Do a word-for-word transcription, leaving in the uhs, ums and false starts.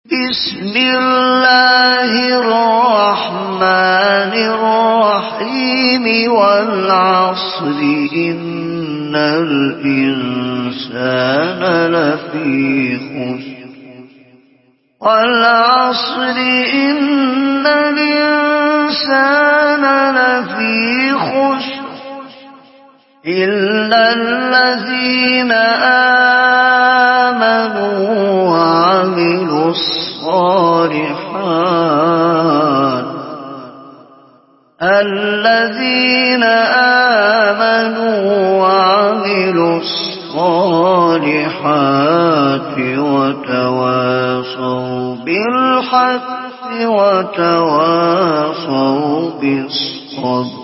بسم الله الرحمن الرحيم والعصر إن الإنسان لفي خسر والعصر إن الإنسان لفي خسر إلا الذين آمنوا وعملوا الصالحات الذين آمنوا وعملوا الصالحات وتواصوا بالحق وتواصوا بالصبر